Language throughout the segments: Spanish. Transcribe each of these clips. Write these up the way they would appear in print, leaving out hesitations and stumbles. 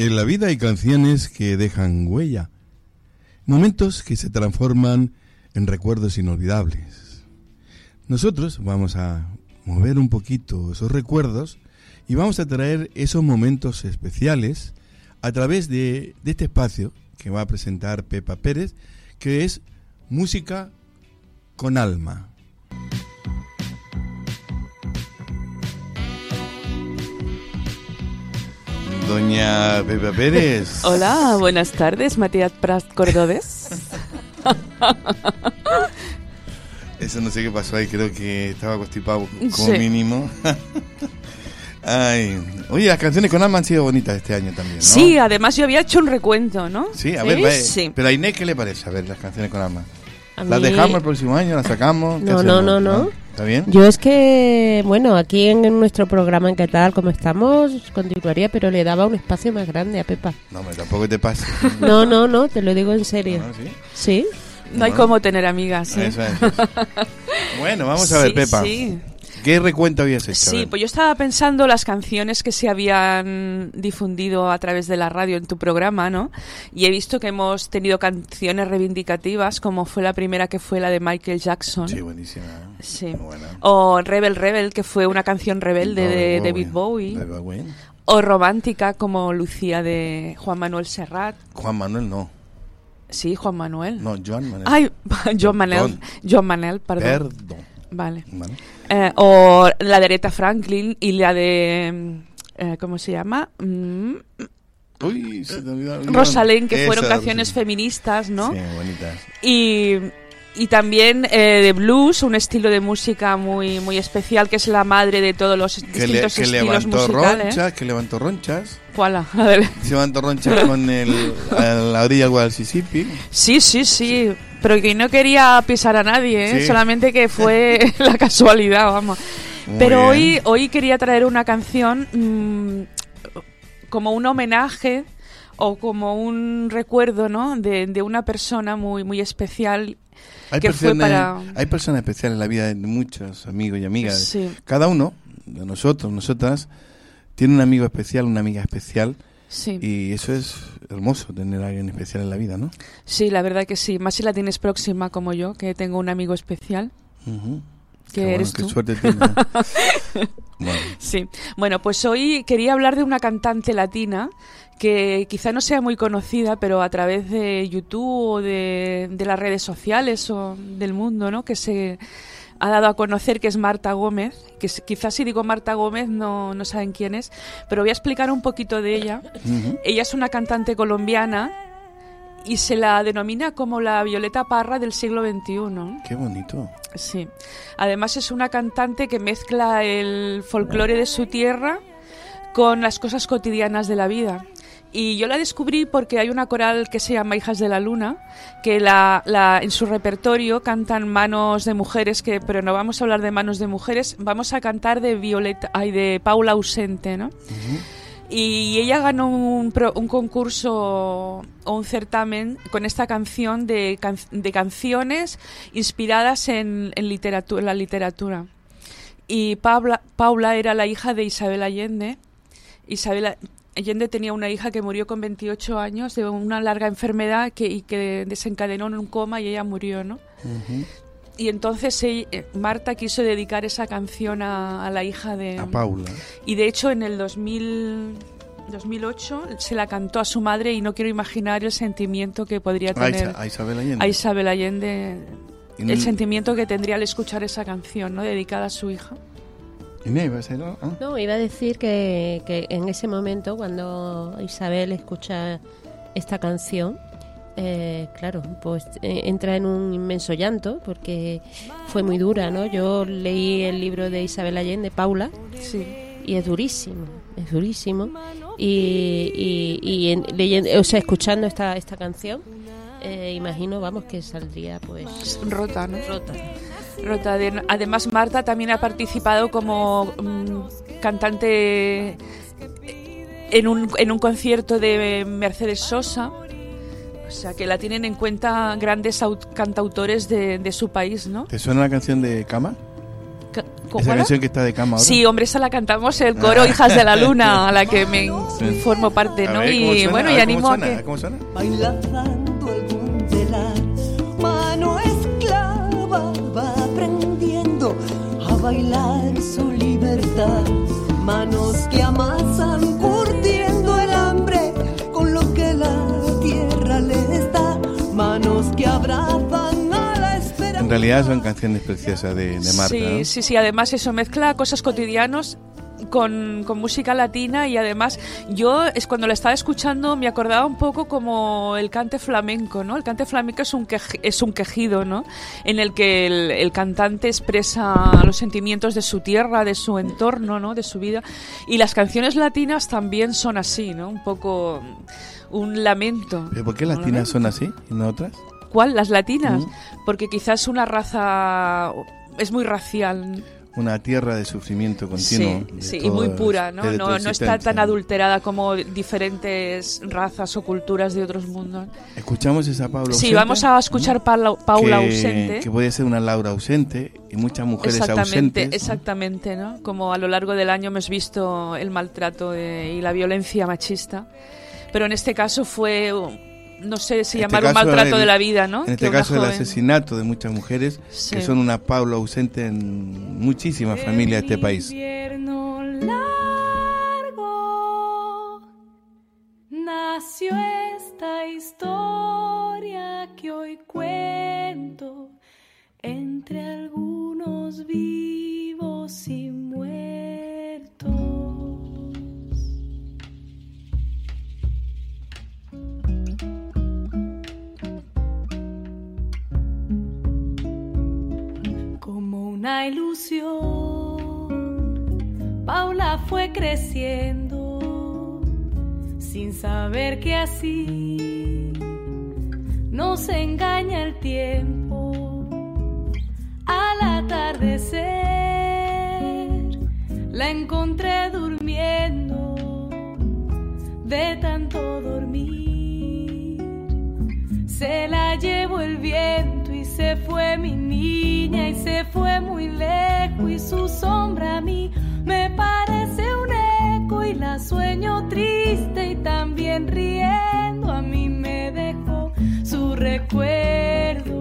En la vida hay canciones que dejan huella, momentos que se transforman en recuerdos inolvidables. Nosotros vamos a mover un poquito esos recuerdos y vamos a traer esos momentos especiales a través de este espacio que va a presentar Pepa Pérez, que es Música con Alma. Doña Pepa Pérez. Hola, buenas tardes, Matías Prat Cordobés. Eso no sé qué pasó ahí, creo que estaba constipado como mínimo. Ay, oye, las canciones con alma han sido bonitas este año también, ¿no? Sí, además yo había hecho un recuento, ¿no? Sí, a ver, sí. Pero a Inés, ¿qué le parece? A ver, las canciones con alma. A ¿Las mí... dejamos el próximo año? ¿Las sacamos? No. ¿Está bien? Yo es que, bueno, aquí en nuestro programa en ¿Qué tal? ¿Cómo estamos? Continuaría, pero le daba un espacio más grande a Pepa. No, hombre, tampoco te pases. No, te lo digo en serio. ¿No? ¿Sí? ¿Sí? No hay cómo tener amigas, ¿eh? Eso. Bueno, vamos a ver, Pepa. Sí. ¿Qué recuento habías hecho? Sí, pues yo estaba pensando las canciones que se habían difundido a través de la radio en tu programa, ¿no? Y he visto que hemos tenido canciones reivindicativas, como fue la primera, que fue la de Michael Jackson. Sí, buenísima. Sí. Muy buena. O Rebel, que fue una canción rebelde de David Bowie. O Romántica, como Lucía, de Juan Manuel Serrat. Juan Manuel no. Sí, Juan Manuel. No, Joan Manuel. Ay, Joan Manuel, perdón. Vale. O la de Aretha Franklin y la de... ¿cómo se llama? Uy, se te olvidó. Rosalén, que fueron canciones feministas, ¿no? Sí, bonitas. Y también de blues, un estilo de música muy muy especial, que es la madre de todos los distintos estilos musicales. Que levantó ronchas. ¿Cuál? Se levantó ronchas con a la orilla del Mississippi. Sí. Pero que no quería pisar a nadie, ¿eh? Sí. Solamente que fue la casualidad, vamos. Pero bien. hoy quería traer una canción como un homenaje o como un recuerdo, ¿no? de una persona muy muy especial. Hay personas especiales en la vida de muchos amigos y amigas. Sí. Cada uno de nosotros, nosotras, tiene un amigo especial, una amiga especial. Sí. Y eso es hermoso, tener a alguien especial en la vida, ¿no? Sí, la verdad que sí. Más si la tienes próxima como yo, que tengo un amigo especial. Uh-huh. ¿Qué eres tú? Qué suerte tienes. Bueno. Sí. Bueno, pues hoy quería hablar de una cantante latina que quizá no sea muy conocida, pero a través de YouTube o de las redes sociales o del mundo, ¿no? Que se ha dado a conocer, que es Marta Gómez, que quizás si digo Marta Gómez no saben quién es, pero voy a explicar un poquito de ella. Uh-huh. Ella es una cantante colombiana y se la denomina como la Violeta Parra del siglo XXI. ¡Qué bonito! Sí. Además es una cantante que mezcla el folclore de su tierra con las cosas cotidianas de la vida. Y yo la descubrí porque hay una coral que se llama Hijas de la Luna, que en su repertorio cantan manos de mujeres, pero no vamos a hablar de manos de mujeres, vamos a cantar de Paula Ausente, ¿no? Uh-huh. Y ella ganó un concurso o un certamen con esta canción de canciones inspiradas en la literatura. Y Paula era la hija de Isabel Allende. Isabel Allende tenía una hija que murió con 28 años de una larga enfermedad que desencadenó en un coma y ella murió, ¿no? Uh-huh. Y entonces Marta quiso dedicar esa canción a la hija de... A Paula. Y de hecho en el 2008 se la cantó a su madre y no quiero imaginar el sentimiento que podría tener... A Isabel Allende. A Isabel Allende, el sentimiento que tendría al escuchar esa canción, ¿no? Dedicada a su hija. Inés, ¿iba a decir algo? No, iba a decir que en ese momento, cuando Isabel escucha esta canción, claro, pues entra en un inmenso llanto porque fue muy dura, ¿no? Yo leí el libro de Isabel Allende, Paula, sí. Y es durísimo. Y leyendo, o sea, escuchando esta canción, imagino, vamos, que saldría pues rota, ¿no? Rota. Además, Marta también ha participado como cantante en un concierto de Mercedes Sosa. O sea, que la tienen en cuenta grandes cantautores de su país, ¿no? ¿Te suena la canción de Cama? ¿Esa canción que está de cama ahora? Sí, hombre, esa la cantamos el coro Hijas de la Luna, a la que me formo parte, ¿no? Y bueno, y animo a que... ¿Cómo suena? Bailando algún telar, mano esclava va aprendiendo a bailar su libertad. Manos que amasan curtiendo el hambre con lo que la tierra les da. Manos que abrazan a la esperanza. En realidad son canciones preciosas de Marta, Sí, ¿no? sí, además eso mezcla cosas cotidianas con música latina, y además yo cuando la estaba escuchando me acordaba un poco como el cante flamenco, ¿no? El cante flamenco es un quejido, ¿no? En el que el cantante expresa los sentimientos de su tierra, de su entorno, ¿no? De su vida, y las canciones latinas también son así, ¿no? Un poco un lamento. ¿Pero por qué las latinas son así y no otras? ¿Cuál? ¿Las latinas? Porque quizás una raza es muy racial. Una tierra de sufrimiento continuo. Sí, y muy pura, ¿no? No está tan adulterada como diferentes razas o culturas de otros mundos. ¿Escuchamos esa Paula ausente? Sí, vamos a escuchar Paula ausente. Que puede ser una Laura ausente y muchas mujeres ausentes. Exactamente, ¿no? Como a lo largo del año hemos visto el maltrato y la violencia machista. Pero en este caso fue... no sé si llamar un maltrato de la vida, ¿no? En este caso el asesinato de muchas mujeres que son una Paula ausente en muchísimas familias de este país. Invierno largo nació esta historia que hoy cuento entre algunos vivos y muertos. Una ilusión, Paula fue creciendo sin saber que así nos engaña el tiempo. Al atardecer la encontré durmiendo de tanto dormir. Se la llevó el viento y se fue mi niña y se fue muy lejos, y su sombra a mí me parece un eco y la sueño triste y también riendo. A mí me dejó su recuerdo.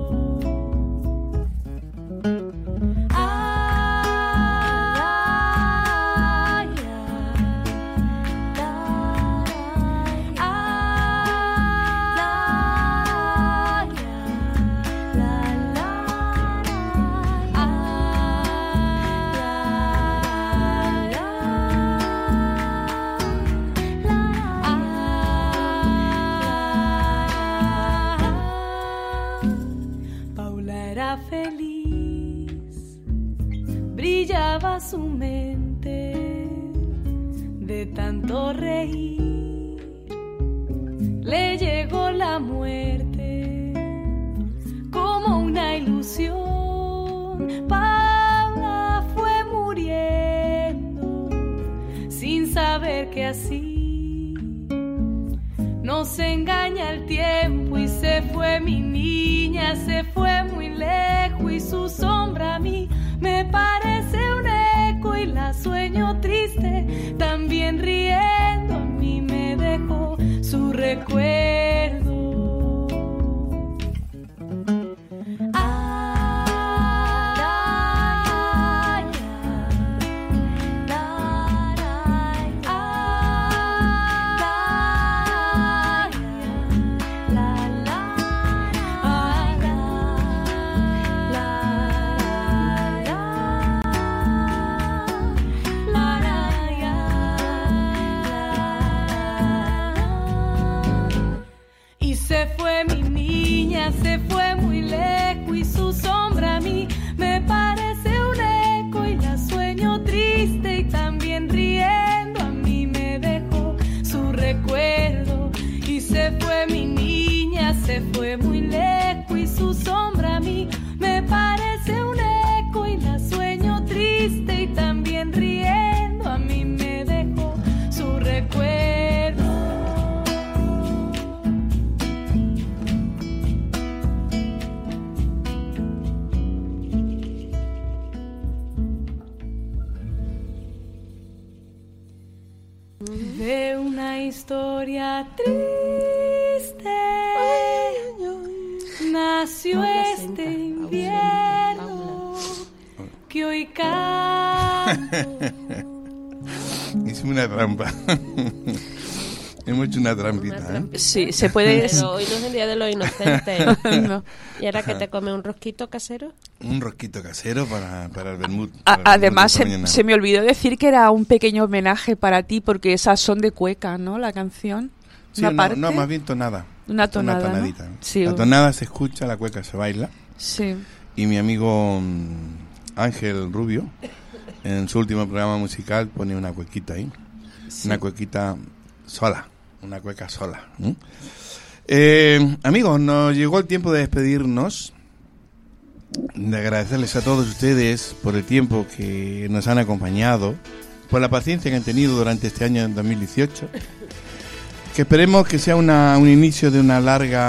Brillaba su mente de tanto reír, le llegó la muerte como una ilusión. Paula fue muriendo sin saber que así nos engaña el tiempo, y se fue mi niña, se fue muy lejos, y su sombra a mí me parece un eco y la sueño triste, también riendo. A mí me dejó su recuerdo. Se fue mi niña, se fue muy lejos, y su sombra a mí me parece un eco y la sueño triste y también riendo. A mí me dejó su recuerdo. Y se fue mi niña, se fue muy lejos, y su sombra a mí me parece un eco y la sueño triste y también riendo. A mí me dejó su recuerdo. día triste nació este invierno que hoy canto. Hice una trampa. Hemos hecho una trampita, ¿eh? Sí, se puede... Pero hoy no es el día de los inocentes. No. ¿Y ahora que te come un rosquito casero? Un rosquito casero para el vermut. Además, se me olvidó decir que era un pequeño homenaje para ti, porque esas son de cueca, ¿no? La canción. Sí, Una parte. no, más bien tonada. Una tonada, Una tonadita. ¿no? Sí. La tonada se escucha, la cueca se baila. Sí. Y mi amigo Ángel Rubio, en su último programa musical, pone una cuequita ahí. Sí. Una cuequita sola. Una cueca sola. Amigos, nos llegó el tiempo de despedirnos, de agradecerles a todos ustedes por el tiempo que nos han acompañado, por la paciencia que han tenido durante este año 2018, que esperemos que sea un inicio de una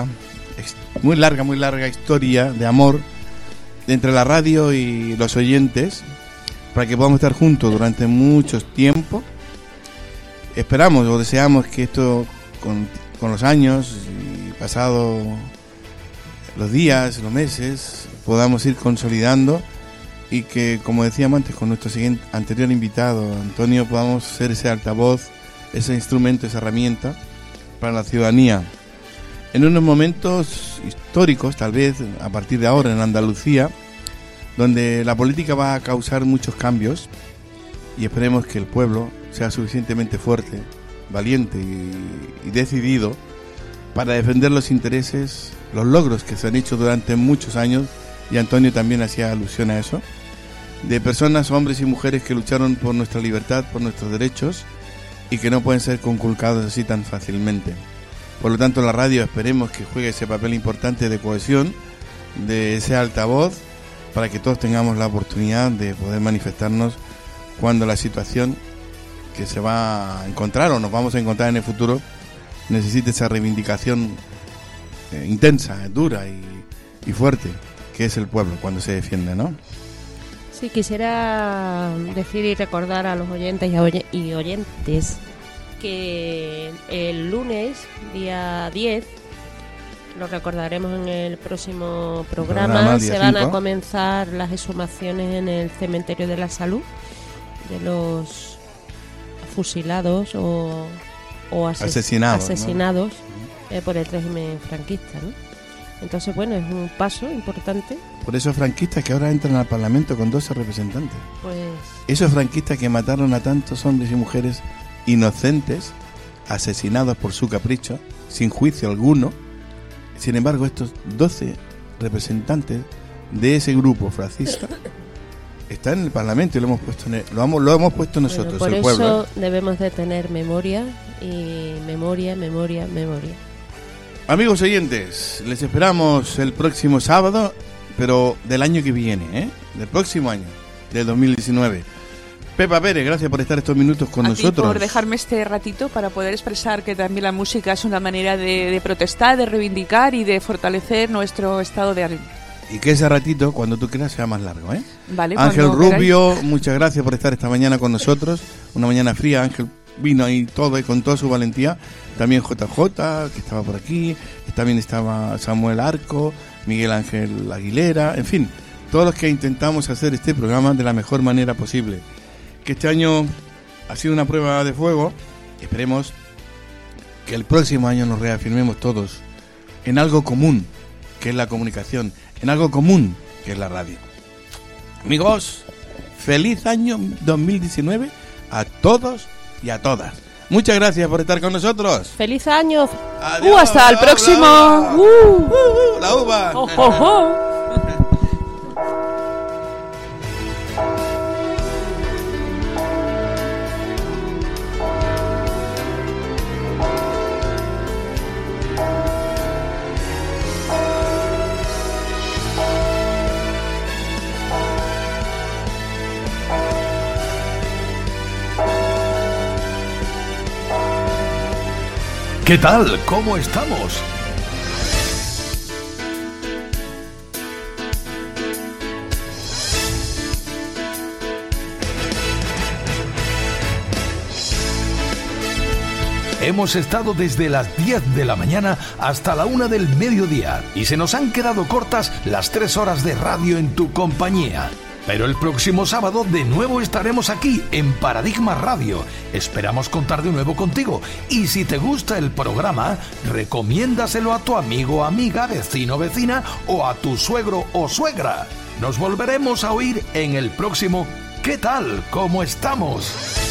muy larga historia de amor entre la radio y los oyentes, para que podamos estar juntos durante mucho tiempo. Esperamos o deseamos que esto con los años y pasado los días, los meses, podamos ir consolidando y que, como decíamos antes con nuestro anterior invitado, Antonio, podamos ser ese altavoz, ese instrumento, esa herramienta para la ciudadanía. En unos momentos históricos, tal vez a partir de ahora en Andalucía, donde la política va a causar muchos cambios, y esperemos que el pueblo sea suficientemente fuerte, valiente y decidido para defender los intereses, los logros que se han hecho durante muchos años, y Antonio también hacía alusión a eso, de personas, hombres y mujeres que lucharon por nuestra libertad, por nuestros derechos, y que no pueden ser conculcados así tan fácilmente. Por lo tanto, la radio esperemos que juegue ese papel importante de cohesión, de ese altavoz, para que todos tengamos la oportunidad de poder manifestarnos cuando la situación que se va a encontrar o nos vamos a encontrar en el futuro necesite esa reivindicación intensa, dura y fuerte, que es el pueblo cuando se defiende, ¿no? Sí, quisiera decir y recordar a los oyentes y oyentes que el lunes, día 10, lo recordaremos en el próximo programa, se van a comenzar las exhumaciones en el Cementerio de la Salud de los fusilados o asesinados, ¿no? Por el régimen franquista, ¿no? Entonces, bueno, es un paso importante. Por esos franquistas que ahora entran al Parlamento con 12 representantes. Pues esos franquistas que mataron a tantos hombres y mujeres inocentes, asesinados por su capricho, sin juicio alguno. Sin embargo, estos 12 representantes de ese grupo fascista están en el Parlamento y lo hemos puesto nosotros, bueno, el pueblo. Por eso debemos de tener memoria y memoria. Amigos oyentes, les esperamos el próximo sábado, pero del año que viene, del próximo año, del 2019. Pepa Pérez, gracias por estar estos minutos con nosotros. Por dejarme este ratito para poder expresar que también la música es una manera de protestar, de reivindicar y de fortalecer nuestro estado de ánimo. Y que ese ratito, cuando tú quieras, sea más largo, ¿eh? Vale. Ángel Rubio, muchas gracias por estar esta mañana con nosotros. Una mañana fría, Ángel vino ahí todo y con toda su valentía. También JJ, que estaba por aquí. También estaba Samuel Arco, Miguel Ángel Aguilera, en fin, todos los que intentamos hacer este programa de la mejor manera posible. Que este año ha sido una prueba de fuego. Esperemos que el próximo año nos reafirmemos todos en algo común, que es la comunicación, en algo común, que es la radio. Amigos, feliz año 2019 a todos y a todas. Muchas gracias por estar con nosotros. ¡Feliz año! Adiós, ¡hasta el próximo! ¡La uva! ¡Oh, oh, oh! ¿Qué tal? ¿Cómo estamos? Hemos estado desde las 10 de la mañana hasta la 1 del mediodía y se nos han quedado cortas las 3 horas de radio en tu compañía. Pero el próximo sábado de nuevo estaremos aquí en Paradigma Radio. Esperamos contar de nuevo contigo. Y si te gusta el programa, recomiéndaselo a tu amigo, amiga, vecino, vecina o a tu suegro o suegra. Nos volveremos a oír en el próximo ¿Qué tal? ¿Cómo estamos?